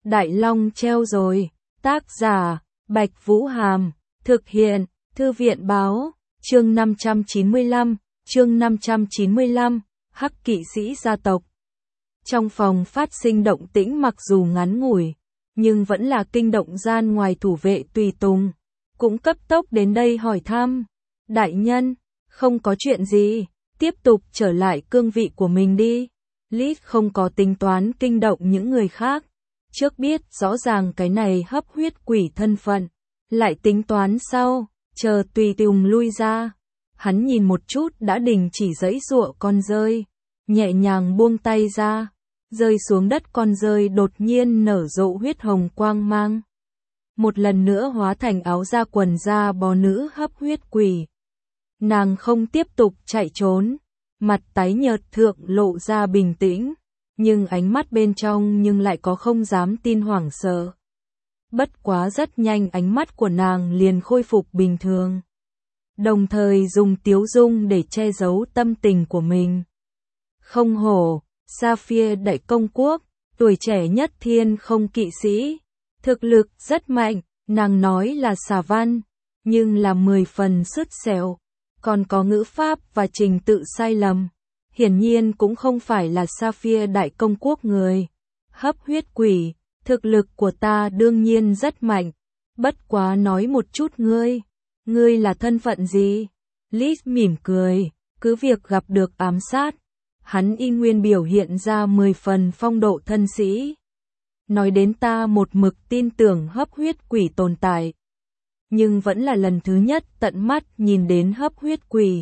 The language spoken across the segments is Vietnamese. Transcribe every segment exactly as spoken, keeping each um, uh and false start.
Đại Long treo rồi. Tác giả, Bạch Vũ Hàm. Thực hiện, Thư viện báo. Chương năm trăm chín mươi lăm, chương năm trăm chín mươi lăm, Hắc Kỵ sĩ gia tộc. Trong phòng phát sinh động tĩnh mặc dù ngắn ngủi, nhưng vẫn là kinh động gian ngoài thủ vệ tùy tùng. Cũng cấp tốc đến đây hỏi thăm. Đại nhân, không có chuyện gì, tiếp tục trở lại cương vị của mình đi. Lít không có tính toán kinh động những người khác. Trước biết rõ ràng cái này hấp huyết quỷ thân phận, lại tính toán sau, chờ tùy tùng lui ra. Hắn nhìn một chút đã đình chỉ giãy giụa con dơi, nhẹ nhàng buông tay ra, rơi xuống đất. Con dơi đột nhiên nở rộ huyết hồng quang mang, một lần nữa hóa thành áo da quần da bó nữ hấp huyết quỷ. Nàng không tiếp tục chạy trốn, mặt tái nhợt thượng lộ ra bình tĩnh, nhưng ánh mắt bên trong nhưng lại có không dám tin hoảng sợ. Bất quá rất nhanh ánh mắt của nàng liền khôi phục bình thường, đồng thời dùng tiếu dung để che giấu tâm tình của mình. Không hổ, Sapphire Đại Công Quốc, tuổi trẻ nhất thiên không kỵ sĩ, thực lực rất mạnh. Nàng nói là xà văn, nhưng là mười phần sứt sẹo, còn có ngữ pháp và trình tự sai lầm. Hiển nhiên cũng không phải là Sapphire Đại Công Quốc người. Hấp huyết quỷ, thực lực của ta đương nhiên rất mạnh. Bất quá nói một chút ngươi, ngươi là thân phận gì? Liz mỉm cười, cứ việc gặp được ám sát, hắn y nguyên biểu hiện ra mười phần phong độ thân sĩ. Nói đến ta một mực tin tưởng hấp huyết quỷ tồn tại, nhưng vẫn là lần thứ nhất tận mắt nhìn đến hấp huyết quỷ.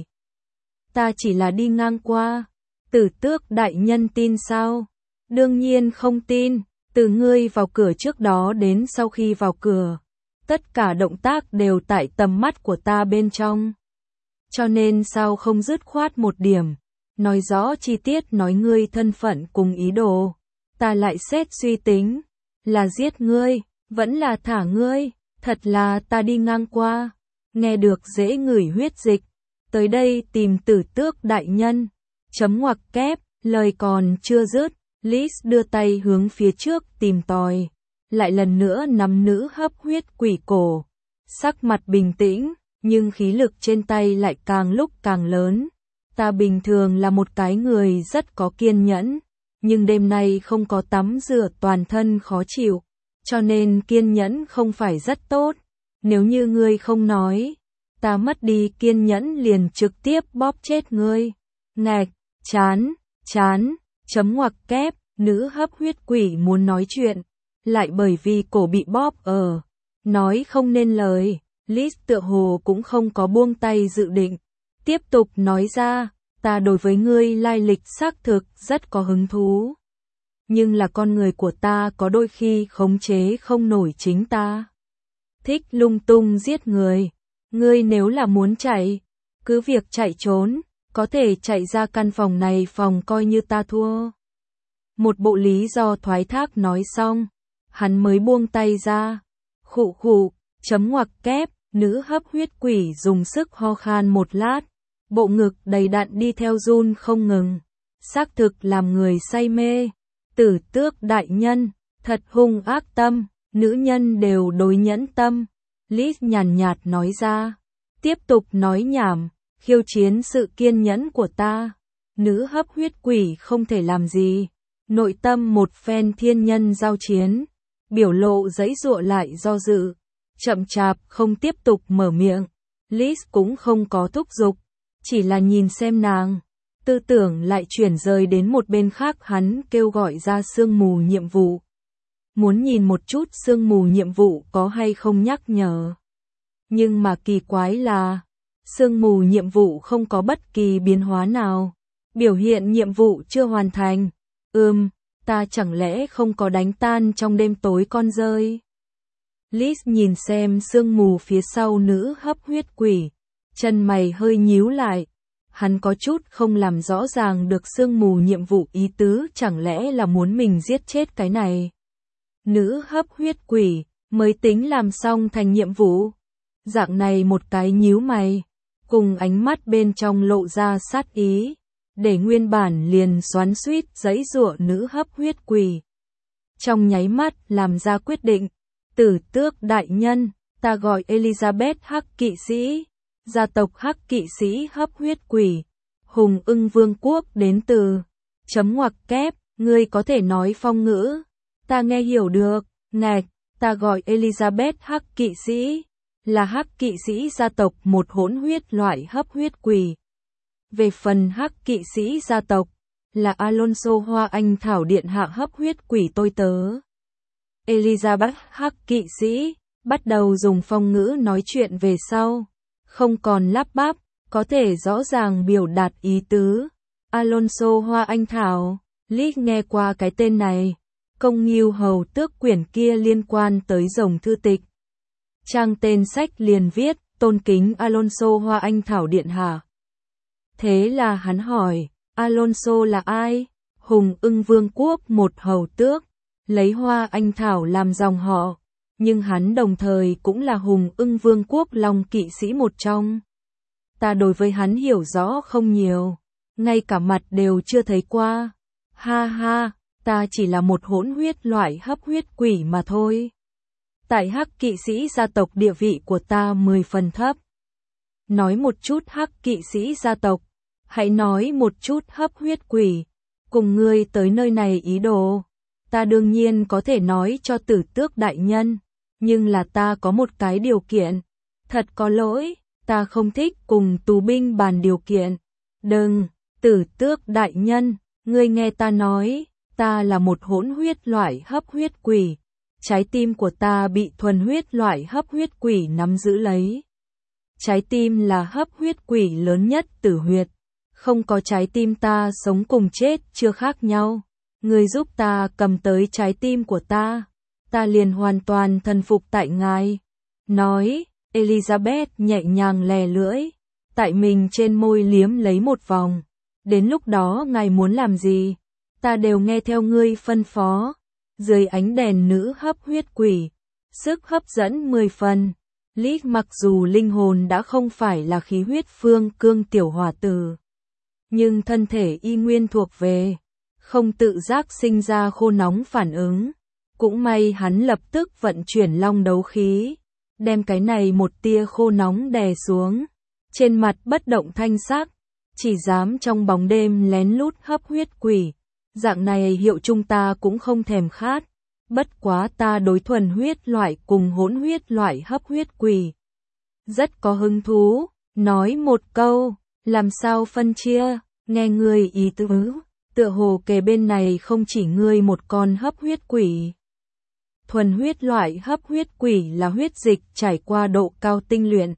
Ta chỉ là đi ngang qua. Tử Tước đại nhân tin sao? Đương nhiên không tin. Từ ngươi vào cửa trước đó đến sau khi vào cửa, tất cả động tác đều tại tầm mắt của ta bên trong. Cho nên sao không dứt khoát một điểm, nói rõ chi tiết, nói ngươi thân phận cùng ý đồ. Ta lại xét suy tính, là giết ngươi, vẫn là thả ngươi. Thật là ta đi ngang qua, nghe được dễ ngửi huyết dịch, tới đây tìm Tử Tước đại nhân. Chấm ngoặc kép, lời còn chưa dứt, Liz đưa tay hướng phía trước tìm tòi, lại lần nữa nắm nữ hấp huyết quỷ cổ. Sắc mặt bình tĩnh, nhưng khí lực trên tay lại càng lúc càng lớn. Ta bình thường là một cái người rất có kiên nhẫn, nhưng đêm nay không có tắm rửa, toàn thân khó chịu, cho nên kiên nhẫn không phải rất tốt. Nếu như ngươi không nói, ta mất đi kiên nhẫn liền trực tiếp bóp chết ngươi. Ngạch, chán, chán, chấm ngoặc kép, nữ hấp huyết quỷ muốn nói chuyện, lại bởi vì cổ bị bóp ở, nói không nên lời. Liz tựa hồ cũng không có buông tay dự định, tiếp tục nói ra, ta đối với ngươi lai lịch xác thực rất có hứng thú. Nhưng là con người của ta có đôi khi khống chế không nổi chính ta. Thích lung tung giết người. Ngươi nếu là muốn chạy, cứ việc chạy trốn, có thể chạy ra căn phòng này, phòng coi như ta thua. Một bộ lý do thoái thác nói xong, hắn mới buông tay ra. Khụ khụ, chấm ngoặc kép, nữ hấp huyết quỷ dùng sức ho khan một lát, bộ ngực đầy đặn đi theo run không ngừng. Xác thực làm người say mê. Tử Tước đại nhân, thật hung ác tâm, nữ nhân đều đối nhẫn tâm. Liz nhàn nhạt nói ra, tiếp tục nói nhảm, khiêu chiến sự kiên nhẫn của ta. Nữ hấp huyết quỷ không thể làm gì, nội tâm một phen thiên nhân giao chiến, biểu lộ giãy giụa lại do dự, chậm chạp không tiếp tục mở miệng. Liz cũng không có thúc giục, chỉ là nhìn xem nàng. Tư tưởng lại chuyển rời đến một bên khác, hắn kêu gọi ra sương mù nhiệm vụ. Muốn nhìn một chút sương mù nhiệm vụ có hay không nhắc nhở. Nhưng mà kỳ quái là, sương mù nhiệm vụ không có bất kỳ biến hóa nào. Biểu hiện nhiệm vụ chưa hoàn thành. Ừm, ta chẳng lẽ không có đánh tan trong đêm tối con dơi? Liz nhìn xem sương mù phía sau nữ hấp huyết quỷ, chân mày hơi nhíu lại. Hắn có chút không làm rõ ràng được sương mù nhiệm vụ ý tứ, chẳng lẽ là muốn mình giết chết cái này nữ hấp huyết quỷ mới tính làm xong thành nhiệm vụ. Dạng này một cái nhíu mày, cùng ánh mắt bên trong lộ ra sát ý, để nguyên bản liền xoắn xuýt giãy giụa nữ hấp huyết quỷ trong nháy mắt làm ra quyết định. Tử tước đại nhân, ta gọi Elizabeth Hắc kỵ sĩ, gia tộc Hắc kỵ sĩ hấp huyết quỷ, Hùng Ưng Vương quốc đến từ, chấm ngoặc kép, ngươi có thể nói phong ngữ, ta nghe hiểu được, ngạch, ta gọi Elizabeth Hắc kỵ sĩ, là Hắc kỵ sĩ gia tộc một hỗn huyết loại hấp huyết quỷ. Về phần Hắc kỵ sĩ gia tộc, là Alonso Hoa Anh Thảo điện hạ hấp huyết quỷ tôi tớ. Elizabeth Hắc kỵ sĩ, bắt đầu dùng phong ngữ nói chuyện về sau, không còn lắp bắp, có thể rõ ràng biểu đạt ý tứ. Alonso Hoa Anh Thảo, Liz nghe qua cái tên này, công nghiêu hầu tước quyển kia liên quan tới rồng thư tịch. Trang tên sách liền viết, tôn kính Alonso Hoa Anh Thảo điện hạ. Thế là hắn hỏi, Alonso là ai? Hùng Ưng Vương quốc một hầu tước, lấy Hoa Anh Thảo làm dòng họ, nhưng hắn đồng thời cũng là Hùng Ưng Vương quốc Long kỵ sĩ một trong. Ta đối với hắn hiểu rõ không nhiều, ngay cả mặt đều chưa thấy qua. Ha ha, ta chỉ là một hỗn huyết loại hấp huyết quỷ mà thôi. Tại Hắc kỵ sĩ gia tộc địa vị của ta mười phần thấp. Nói một chút Hắc kỵ sĩ gia tộc, hãy nói một chút hấp huyết quỷ, cùng ngươi tới nơi này ý đồ. Ta đương nhiên có thể nói cho tử tước đại nhân, nhưng là ta có một cái điều kiện. Thật có lỗi, ta không thích cùng tù binh bàn điều kiện. Đừng, tử tước đại nhân, ngươi nghe ta nói, ta là một hỗn huyết loại hấp huyết quỷ. Trái tim của ta bị thuần huyết loại hấp huyết quỷ nắm giữ lấy. Trái tim là hấp huyết quỷ lớn nhất tử huyệt. Không có trái tim ta sống cùng chết chưa khác nhau. Ngươi giúp ta cầm tới trái tim của ta, ta liền hoàn toàn thần phục tại ngài. Nói, Elizabeth nhẹ nhàng lè lưỡi, tại mình trên môi liếm lấy một vòng. Đến lúc đó ngài muốn làm gì, ta đều nghe theo ngươi phân phó. Dưới ánh đèn nữ hấp huyết quỷ, sức hấp dẫn mười phần. Lý mặc dù linh hồn đã không phải là khí huyết phương cương tiểu hỏa tử, nhưng thân thể y nguyên thuộc về, không tự giác sinh ra khô nóng phản ứng. Cũng may hắn lập tức vận chuyển long đấu khí, đem cái này một tia khô nóng đè xuống. Trên mặt bất động thanh sắc, chỉ dám trong bóng đêm lén lút hấp huyết quỷ. Dạng này hiệu chung ta cũng không thèm khát. Bất quá ta đối thuần huyết loại cùng hỗn huyết loại hấp huyết quỷ rất có hứng thú. Nói một câu, làm sao phân chia, nghe ngươi ý tứ. Tựa hồ kề bên này không chỉ ngươi một con hấp huyết quỷ. Thuần huyết loại hấp huyết quỷ là huyết dịch trải qua độ cao tinh luyện,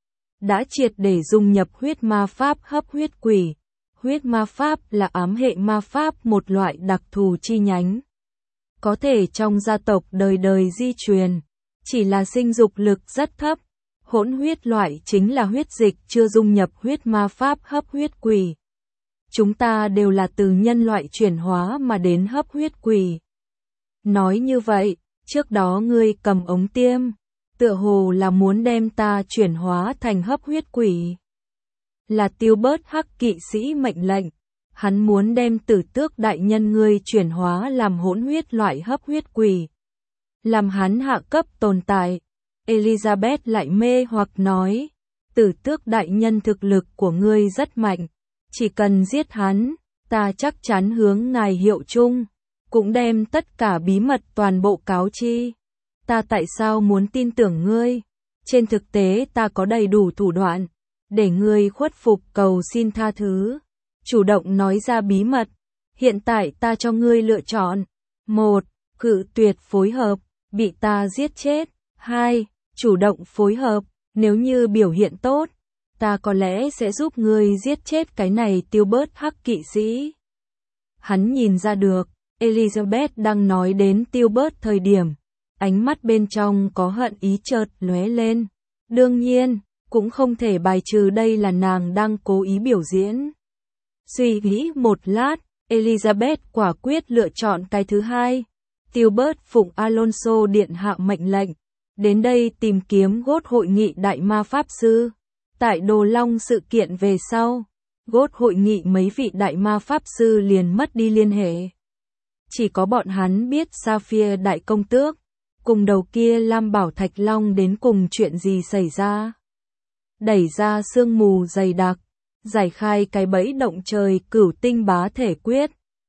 đã triệt để dung nhập huyết ma pháp hấp huyết quỷ. Huyết ma pháp là ám hệ ma pháp một loại đặc thù chi nhánh, có thể trong gia tộc đời đời di truyền, chỉ là sinh dục lực rất thấp. Hỗn huyết loại chính là huyết dịch chưa dung nhập huyết ma pháp hấp huyết quỷ. Chúng ta đều là từ nhân loại chuyển hóa mà đến hấp huyết quỷ. Nói như vậy, trước đó ngươi cầm ống tiêm, tựa hồ là muốn đem ta chuyển hóa thành hấp huyết quỷ. Là tiêu bớt Hắc kỵ sĩ mệnh lệnh, hắn muốn đem tử tước đại nhân ngươi chuyển hóa làm hỗn huyết loại hấp huyết quỷ, làm hắn hạ cấp tồn tại. Elizabeth lại mê hoặc nói, tử tước đại nhân thực lực của ngươi rất mạnh, chỉ cần giết hắn, ta chắc chắn hướng ngài hiệu chung, cũng đem tất cả bí mật toàn bộ cáo chi. Ta tại sao muốn tin tưởng ngươi? Trên thực tế ta có đầy đủ thủ đoạn để ngươi khuất phục cầu xin tha thứ, chủ động nói ra bí mật. Hiện tại ta cho ngươi lựa chọn. một. Cự tuyệt phối hợp, bị ta giết chết. hai. Chủ động phối hợp, nếu như biểu hiện tốt, ta có lẽ sẽ giúp ngươi giết chết cái này tiêu bớt Hắc kỵ sĩ. Hắn nhìn ra được, Elizabeth đang nói đến tiêu bớt thời điểm, ánh mắt bên trong có hận ý chợt lóe lên. Đương nhiên, cũng không thể bài trừ đây là nàng đang cố ý biểu diễn. Suy nghĩ một lát, Elizabeth quả quyết lựa chọn cái thứ hai. Tiêu bớt phụng Alonso điện hạ mệnh lệnh, đến đây tìm kiếm Gốt hội nghị đại ma pháp sư. Tại Đồ Long sự kiện về sau, Gốt hội nghị mấy vị đại ma pháp sư liền mất đi liên hệ. chỉ có bọn hắn biết Sapphire đại công tước, cùng đầu kia Lam Bảo Thạch Long đến cùng chuyện gì xảy ra. Đẩy ra sương mù dày đặc, giải khai cái bẫy động trời cửu tinh bá thể quyết,